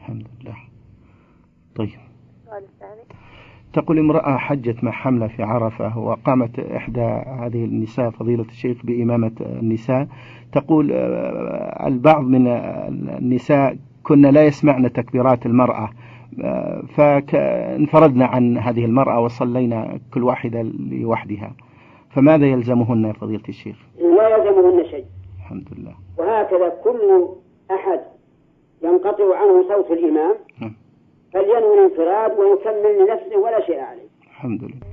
الحمد لله. طيب. السؤال الثاني. تقول امرأة حجت مع حملة في عرفة وقامت إحدى هذه النساء فضيلة الشيخ بإمامة النساء، تقول البعض من النساء كنا لا يسمعن تكبيرات المرأة، فانفردنا عن هذه المرأة وصلينا كل واحدة لوحدها، فماذا يلزمهن يا فضيلة الشيخ؟ لا يلزمهن شيء. الحمد لله. وهكذا كل أحد ينقطع عنه صوت الإمام فلينوي الانفراد ويكمل لنفسه ولا شيء عليه. الحمد لله.